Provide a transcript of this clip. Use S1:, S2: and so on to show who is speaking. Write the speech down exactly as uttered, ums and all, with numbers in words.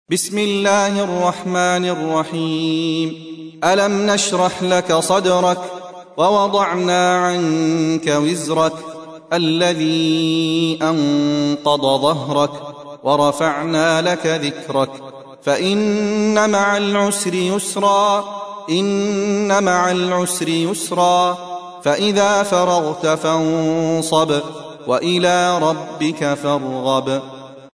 S1: بسم الله الرحمن الرحيم. ألم نشرح لك صدرك ووضعنا عنك وزرك الذي أنقض ظهرك ورفعنا لك ذكرك فإن مع العسر يسرا إن مع العسر يسرا فإذا فرغت فانصب وإلى ربك فارغب.